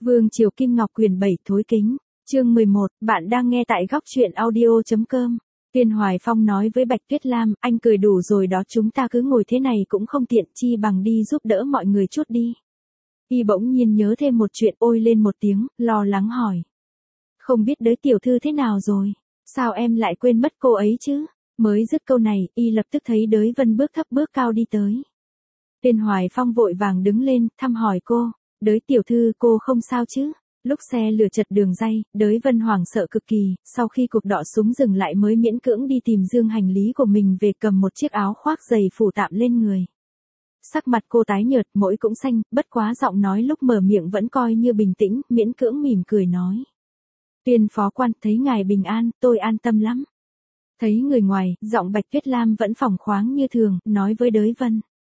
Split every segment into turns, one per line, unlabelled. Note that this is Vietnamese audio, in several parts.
Vương Triều Kim Ngọc quyển 7 thối kính, chương 11, bạn đang nghe tại góc truyện audio.com. Tiên Hoài Phong nói với Bạch Tuyết Lam, anh cười đủ rồi đó, chúng ta cứ ngồi thế này cũng không tiện, chi bằng đi giúp đỡ mọi người chút đi. Y bỗng nhiên nhớ thêm một chuyện, ôi lên một tiếng, lo lắng hỏi. Không biết đới tiểu thư thế nào rồi, sao em lại quên mất cô ấy chứ? Mới dứt câu này, Y lập tức thấy Đới Vân bước thấp bước cao đi tới. Tiên Hoài Phong vội vàng đứng lên, thăm hỏi cô. Đới tiểu thư, cô không sao chứ? Lúc xe lửa chật đường ray, Đới Vân hoảng sợ cực kỳ, sau khi cuộc đọ súng dừng lại mới miễn cưỡng đi tìm dương hành lý của mình về, cầm một chiếc áo khoác dày phủ tạm lên người. Sắc mặt cô tái nhợt, mũi cũng xanh, bất quá giọng nói lúc mở miệng vẫn coi như bình tĩnh, miễn cưỡng mỉm cười nói. Tuyên phó quan, thấy ngài bình an, tôi an tâm lắm. Thấy người ngoài, giọng Bạch Tuyết Lam vẫn phóng khoáng như thường, nói với Đới Vân.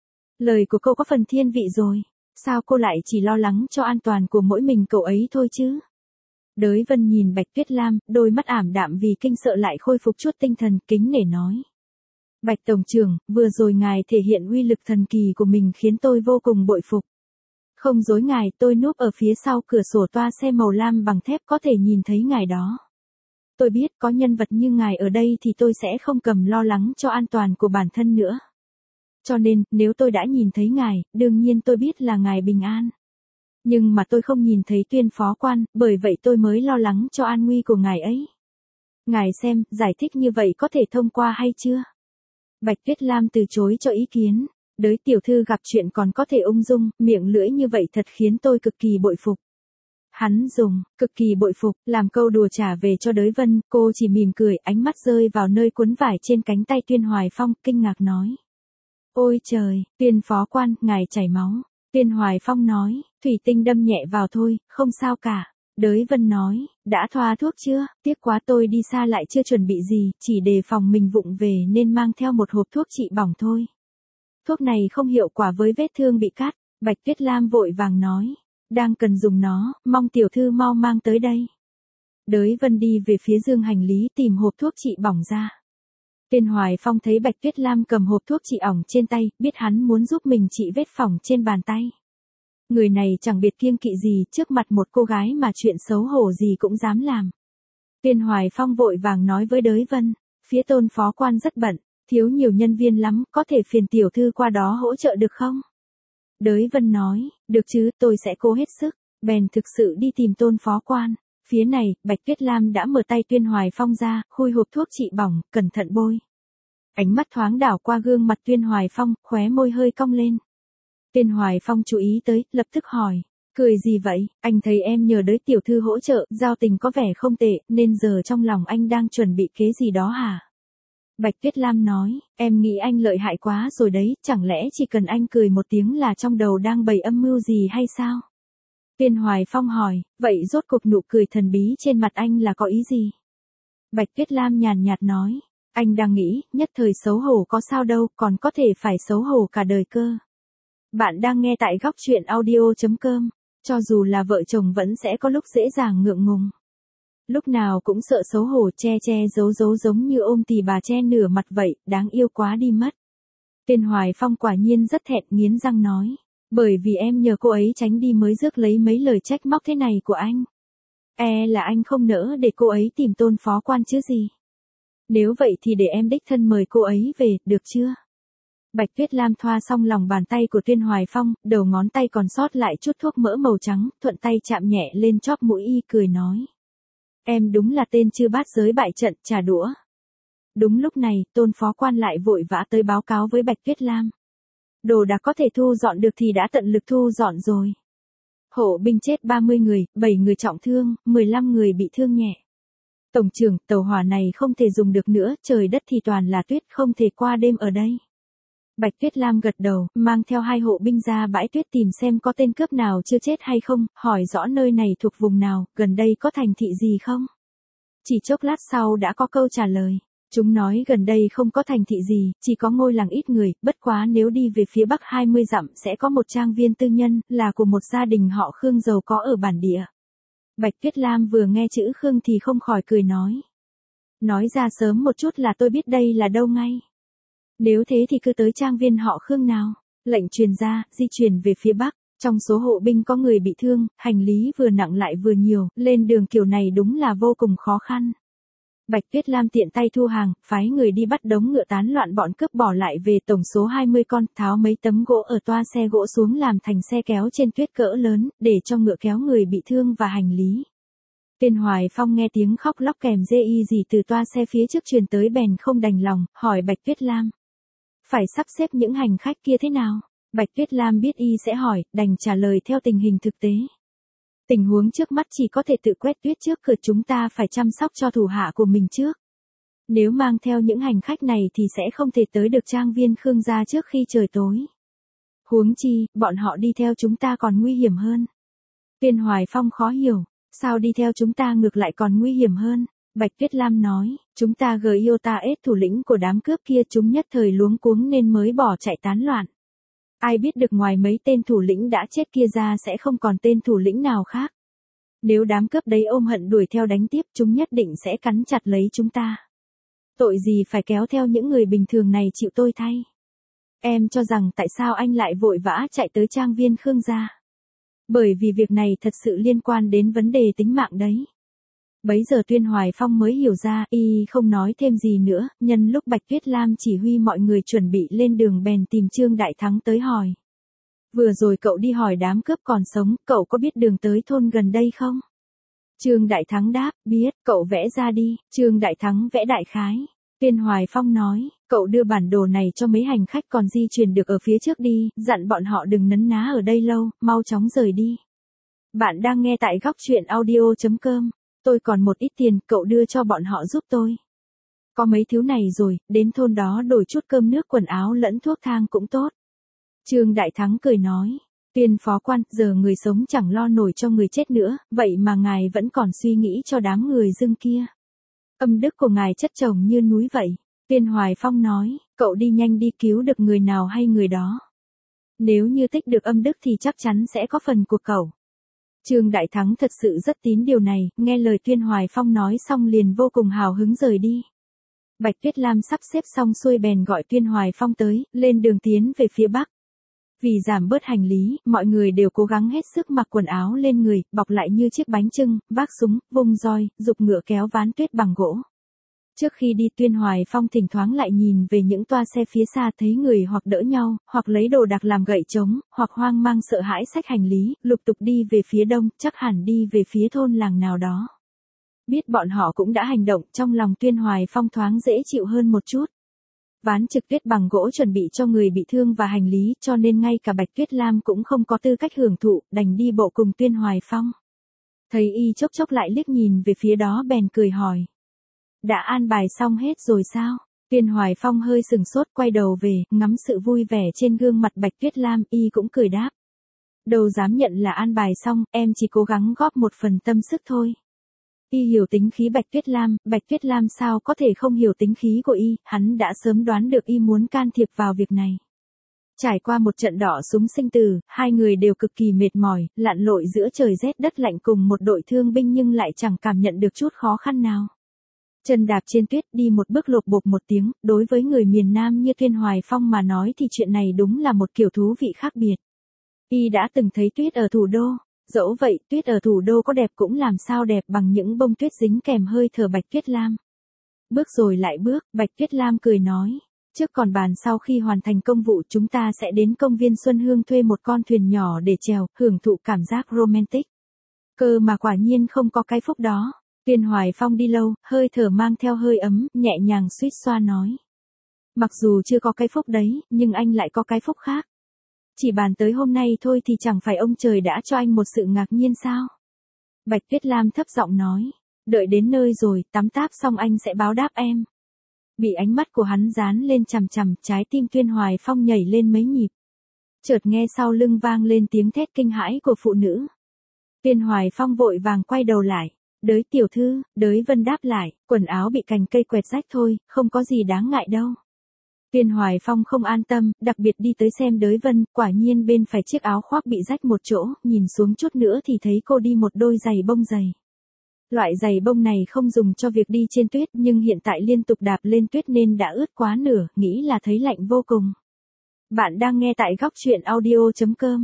Lời của cô có phần thiên vị rồi. Sao cô lại chỉ lo lắng cho an toàn của mỗi mình cậu ấy thôi chứ? Đới Vân nhìn Bạch Tuyết Lam, đôi mắt ảm đạm vì kinh sợ lại khôi phục chút tinh thần, kính nể nói. Bạch Tổng trưởng, vừa rồi ngài thể hiện uy lực thần kỳ của mình khiến tôi vô cùng bội phục. Không dối ngài, tôi núp ở phía sau cửa sổ toa xe màu lam bằng thép có thể nhìn thấy ngài đó. Tôi biết có nhân vật như ngài ở đây thì tôi sẽ không cầm lo lắng cho an toàn của bản thân nữa. Cho nên, nếu tôi đã nhìn thấy ngài, đương nhiên tôi biết là ngài bình an. Nhưng mà tôi không nhìn thấy Tuyên phó quan, bởi vậy tôi mới lo lắng cho an nguy của ngài ấy. Ngài xem, giải thích như vậy có thể thông qua hay chưa? Bạch Tuyết Lam từ chối cho ý kiến. Đới tiểu thư gặp chuyện còn có thể ung dung, miệng lưỡi như vậy thật khiến tôi cực kỳ bội phục. Hắn dùng, cực kỳ bội phục, làm câu đùa trả về cho Đới Vân, cô chỉ mỉm cười, ánh mắt rơi vào nơi cuốn vải trên cánh tay Tuyên Hoài Phong, kinh ngạc nói. Ôi trời, Tuyên phó quan, ngài chảy máu. Tuyên Hoài Phong nói, thủy tinh đâm nhẹ vào thôi, không sao cả. Đới Vân nói, đã thoa thuốc chưa? Tiếc quá tôi đi xa lại chưa chuẩn bị gì, chỉ đề phòng mình vụng về nên mang theo một hộp thuốc trị bỏng thôi. Thuốc này không hiệu quả với vết thương bị cắt. Bạch Tuyết Lam vội vàng nói, đang cần dùng nó, mong tiểu thư mau mang tới đây. Đới Vân đi về phía dương hành lý tìm hộp thuốc trị bỏng ra. Tiên Hoài Phong thấy Bạch Tuyết Lam cầm hộp thuốc trị ỏng trên tay, biết hắn muốn giúp mình trị vết phỏng trên bàn tay. Người này chẳng biệt kiêng kỵ gì, trước mặt một cô gái mà chuyện xấu hổ gì cũng dám làm. Tiên Hoài Phong vội vàng nói với Đới Vân, phía Tôn phó quan rất bận, thiếu nhiều nhân viên lắm, có thể phiền tiểu thư qua đó hỗ trợ được không? Đới Vân nói, được chứ, tôi sẽ cố hết sức. Bèn thực sự đi tìm Tôn phó quan. Phía này, Bạch Tuyết Lam đã mở tay Tuyên Hoài Phong ra, khui hộp thuốc trị bỏng, cẩn thận bôi. Ánh mắt thoáng đảo qua gương mặt Tuyên Hoài Phong, khóe môi hơi cong lên. Tuyên Hoài Phong chú ý tới, lập tức hỏi, cười gì vậy, anh thấy em nhờ Đới tiểu thư hỗ trợ, giao tình có vẻ không tệ, nên giờ trong lòng anh đang chuẩn bị kế gì đó hả? Bạch Tuyết Lam nói, em nghĩ anh lợi hại quá rồi đấy, chẳng lẽ chỉ cần anh cười một tiếng là trong đầu đang bày âm mưu gì hay sao? Tuyên Hoài Phong hỏi, vậy rốt cuộc nụ cười thần bí trên mặt anh là có ý gì? Bạch Tuyết Lam nhàn nhạt nói, anh đang nghĩ, nhất thời xấu hổ có sao đâu, còn có thể phải xấu hổ cả đời cơ. Bạn đang nghe tại góc truyện audio.com, cho dù là vợ chồng vẫn sẽ có lúc dễ dàng ngượng ngùng. Lúc nào cũng sợ xấu hổ, che che giấu giấu giống như ôm tỉ bà che nửa mặt vậy, đáng yêu quá đi mất. Tuyên Hoài Phong quả nhiên rất thẹn, nghiến răng nói. Bởi vì em nhờ cô ấy tránh đi mới rước lấy mấy lời trách móc thế này của anh. Là anh không nỡ để cô ấy tìm Tôn phó quan chứ gì. Nếu vậy thì để em đích thân mời cô ấy về, được chưa? Bạch Tuyết Lam thoa xong lòng bàn tay của Tuyên Hoài Phong, đầu ngón tay còn sót lại chút thuốc mỡ màu trắng, thuận tay chạm nhẹ lên chóp mũi y, cười nói. Em đúng là tên chư bát giới bại trận, trả đũa. Đúng lúc này, Tôn phó quan lại vội vã tới báo cáo với Bạch Tuyết Lam. Đồ đạc có thể thu dọn được thì đã tận lực thu dọn rồi. Hộ binh chết 30 người, 7 người trọng thương, 15 người bị thương nhẹ. Tổng trưởng, tàu hỏa này không thể dùng được nữa, trời đất thì toàn là tuyết, không thể qua đêm ở đây. Bạch Tuyết Lam gật đầu, mang theo 2 hộ binh ra bãi tuyết tìm xem có tên cướp nào chưa chết hay không, hỏi rõ nơi này thuộc vùng nào, gần đây có thành thị gì không. Chỉ chốc lát sau đã có câu trả lời. Chúng nói gần đây không có thành thị gì, chỉ có ngôi làng ít người, bất quá nếu đi về phía bắc 20 dặm sẽ có một trang viên tư nhân, là của một gia đình họ Khương giàu có ở bản địa. Bạch Tuyết Lam vừa nghe chữ Khương thì không khỏi cười nói. Nói ra sớm một chút là tôi biết đây là đâu ngay. Nếu thế thì cứ tới trang viên họ Khương nào. Lệnh truyền ra, di chuyển về phía bắc. Trong số hộ binh có người bị thương, hành lý vừa nặng lại vừa nhiều, lên đường kiểu này đúng là vô cùng khó khăn. Bạch Tuyết Lam tiện tay thu hàng, phái người đi bắt đống ngựa tán loạn bọn cướp bỏ lại về tổng số 20 con, tháo mấy tấm gỗ ở toa xe gỗ xuống làm thành xe kéo trên tuyết cỡ lớn, để cho ngựa kéo người bị thương và hành lý. Tuyên Hoài Phong nghe tiếng khóc lóc kèm dê y gì từ toa xe phía trước truyền tới bèn không đành lòng, hỏi Bạch Tuyết Lam. Phải sắp xếp những hành khách kia thế nào? Bạch Tuyết Lam biết y sẽ hỏi, đành trả lời theo tình hình thực tế. Tình huống trước mắt chỉ có thể tự quét tuyết trước cửa, chúng ta phải chăm sóc cho thủ hạ của mình trước. Nếu mang theo những hành khách này thì sẽ không thể tới được trang viên Khương gia trước khi trời tối. Huống chi, bọn họ đi theo chúng ta còn nguy hiểm hơn. Tuyên Hoài Phong khó hiểu, sao đi theo chúng ta ngược lại còn nguy hiểm hơn? Bạch Tuyết Lam nói, chúng ta Giota-S thủ lĩnh của đám cướp kia, chúng nhất thời luống cuống nên mới bỏ chạy tán loạn. Ai biết được ngoài mấy tên thủ lĩnh đã chết kia ra sẽ không còn tên thủ lĩnh nào khác. Nếu đám cướp đấy ôm hận đuổi theo đánh tiếp, chúng nhất định sẽ cắn chặt lấy chúng ta. Tội gì phải kéo theo những người bình thường này chịu tôi thay. Em cho rằng tại sao anh lại vội vã chạy tới trang viên Khương gia? Bởi vì việc này thật sự liên quan đến vấn đề tính mạng đấy. Bấy giờ Tuyên Hoài Phong mới hiểu ra, y không nói thêm gì nữa, nhân lúc Bạch Tuyết Lam chỉ huy mọi người chuẩn bị lên đường bèn tìm Trương Đại Thắng tới hỏi. Vừa rồi cậu đi hỏi đám cướp còn sống, cậu có biết đường tới thôn gần đây không? Trương Đại Thắng đáp, biết, cậu vẽ ra đi. Trương Đại Thắng vẽ đại khái. Tuyên Hoài Phong nói, cậu đưa bản đồ này cho mấy hành khách còn di chuyển được ở phía trước đi, dặn bọn họ đừng nấn ná ở đây lâu, mau chóng rời đi. Bạn đang nghe tại góc truyện audio.com. Tôi còn một ít tiền, cậu đưa cho bọn họ giúp tôi. Có mấy thứ này rồi, đến thôn đó đổi chút cơm nước quần áo lẫn thuốc thang cũng tốt. Trương Đại Thắng cười nói, Tuyên phó quan, giờ người sống chẳng lo nổi cho người chết nữa, vậy mà ngài vẫn còn suy nghĩ cho đám người dưng kia. Âm đức của ngài chất chồng như núi vậy. Tuyên Hoài Phong nói, cậu đi nhanh đi, cứu được người nào hay người đó. Nếu như tích được âm đức thì chắc chắn sẽ có phần của cậu. Trương Đại Thắng thật sự rất tín điều này, nghe lời Tuyên Hoài Phong nói xong liền vô cùng hào hứng rời đi. Bạch Tuyết Lam sắp xếp xong xuôi bèn gọi Tuyên Hoài Phong tới, lên đường tiến về phía Bắc. Vì giảm bớt hành lý, mọi người đều cố gắng hết sức mặc quần áo lên người, bọc lại như chiếc bánh chưng, vác súng, vung roi, giục ngựa kéo ván tuyết bằng gỗ. Trước khi đi Tuyên Hoài Phong thỉnh thoảng lại nhìn về những toa xe phía xa, thấy người hoặc đỡ nhau, hoặc lấy đồ đạc làm gậy trống, hoặc hoang mang sợ hãi xách hành lý, lục tục đi về phía đông, chắc hẳn đi về phía thôn làng nào đó. Biết bọn họ cũng đã hành động, trong lòng Tuyên Hoài Phong thoáng dễ chịu hơn một chút. Ván trực tuyết bằng gỗ chuẩn bị cho người bị thương và hành lý, cho nên ngay cả Bạch Tuyết Lam cũng không có tư cách hưởng thụ, đành đi bộ cùng Tuyên Hoài Phong. Thấy y chốc chốc lại liếc nhìn về phía đó bèn cười hỏi. Đã an bài xong hết rồi sao? Tuyên Hoài Phong hơi sừng sốt, quay đầu về, ngắm sự vui vẻ trên gương mặt Bạch Tuyết Lam, y cũng cười đáp. Đâu dám nhận là an bài xong, em chỉ cố gắng góp một phần tâm sức thôi. Y hiểu tính khí Bạch Tuyết Lam sao có thể không hiểu tính khí của y, hắn đã sớm đoán được y muốn can thiệp vào việc này. Trải qua một trận đỏ súng sinh tử, hai người đều cực kỳ mệt mỏi, lặn lội giữa trời rét đất lạnh cùng một đội thương binh nhưng lại chẳng cảm nhận được chút khó khăn nào. Chân đạp trên tuyết đi một bước lộp bộp một tiếng, đối với người miền Nam như Tuyên Hoài Phong mà nói thì chuyện này đúng là một kiểu thú vị khác biệt. Y đã từng thấy tuyết ở thủ đô, dẫu vậy tuyết ở thủ đô có đẹp cũng làm sao đẹp bằng những bông tuyết dính kèm hơi thở Bạch Tuyết Lam. Bước rồi lại bước, Bạch Tuyết Lam cười nói, trước còn bàn sau khi hoàn thành công vụ chúng ta sẽ đến công viên Xuân Hương thuê một con thuyền nhỏ để chèo, hưởng thụ cảm giác romantic. Cơ mà quả nhiên không có cái phúc đó. Tuyên Hoài Phong đi lâu, hơi thở mang theo hơi ấm, nhẹ nhàng suýt xoa nói. Mặc dù chưa có cái phúc đấy, nhưng anh lại có cái phúc khác. Chỉ bàn tới hôm nay thôi thì chẳng phải ông trời đã cho anh một sự ngạc nhiên sao? Bạch Tuyết Lam thấp giọng nói. Đợi đến nơi rồi, tắm táp xong anh sẽ báo đáp em. Bị ánh mắt của hắn dán lên chằm chằm, trái tim Tuyên Hoài Phong nhảy lên mấy nhịp. Chợt nghe sau lưng vang lên tiếng thét kinh hãi của phụ nữ. Tuyên Hoài Phong vội vàng quay đầu lại. Đới tiểu thư, Đới Vân đáp lại, quần áo bị cành cây quẹt rách thôi, không có gì đáng ngại đâu. Tuyên Hoài Phong không an tâm, đặc biệt đi tới xem Đới Vân, quả nhiên bên phải chiếc áo khoác bị rách một chỗ, nhìn xuống chút nữa thì thấy cô đi một đôi giày bông dày. Loại giày bông này không dùng cho việc đi trên tuyết nhưng hiện tại liên tục đạp lên tuyết nên đã ướt quá nửa, nghĩ là thấy lạnh vô cùng. Bạn đang nghe tại góc truyện audio.com.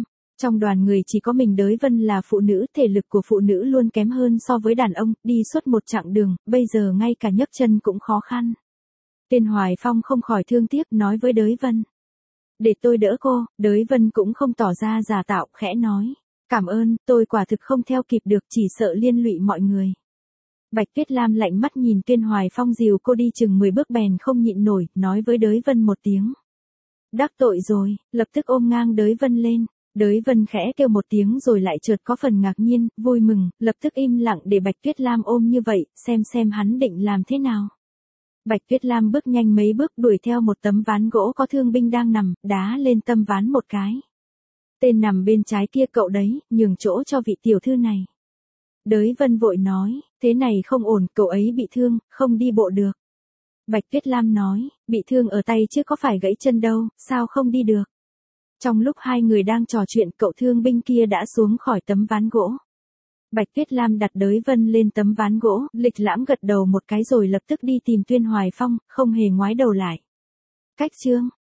Trong đoàn người chỉ có mình Đới Vân là phụ nữ, thể lực của phụ nữ luôn kém hơn so với đàn ông, đi suốt một chặng đường, bây giờ ngay cả nhấc chân cũng khó khăn. Tiên Hoài Phong không khỏi thương tiếc nói với Đới Vân. Để tôi đỡ cô, Đới Vân cũng không tỏ ra giả tạo, khẽ nói. Cảm ơn, tôi quả thực không theo kịp được, chỉ sợ liên lụy mọi người. Bạch Tuyết Lam lạnh mắt nhìn Tiên Hoài Phong dìu cô đi chừng 10 bước bèn không nhịn nổi, nói với Đới Vân một tiếng. Đắc tội rồi, lập tức ôm ngang Đới Vân lên. Đới Vân khẽ kêu một tiếng rồi lại chợt có phần ngạc nhiên, vui mừng, lập tức im lặng để Bạch Tuyết Lam ôm như vậy, xem hắn định làm thế nào. Bạch Tuyết Lam bước nhanh mấy bước đuổi theo một tấm ván gỗ có thương binh đang nằm, đá lên tâm ván một cái. Tên nằm bên trái kia cậu đấy, nhường chỗ cho vị tiểu thư này. Đới Vân vội nói, thế này không ổn, cậu ấy bị thương, không đi bộ được. Bạch Tuyết Lam nói, bị thương ở tay chứ có phải gãy chân đâu, sao không đi được. Trong lúc hai người đang trò chuyện cậu thương binh kia đã xuống khỏi tấm ván gỗ. Bạch Tuyết Lam đặt Đới Vân lên tấm ván gỗ, lịch lãm gật đầu một cái rồi lập tức đi tìm Tuyên Hoài Phong, không hề ngoái đầu lại. Cách chương